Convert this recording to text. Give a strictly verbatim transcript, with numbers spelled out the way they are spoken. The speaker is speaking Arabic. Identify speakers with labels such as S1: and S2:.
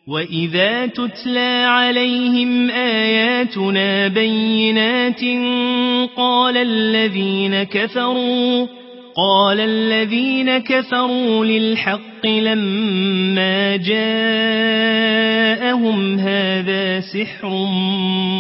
S1: وإذا تتلى عليهم آياتنا بينات قال الذين كفروا قال الذين كفروا للحق لما جاءهم هذا سحر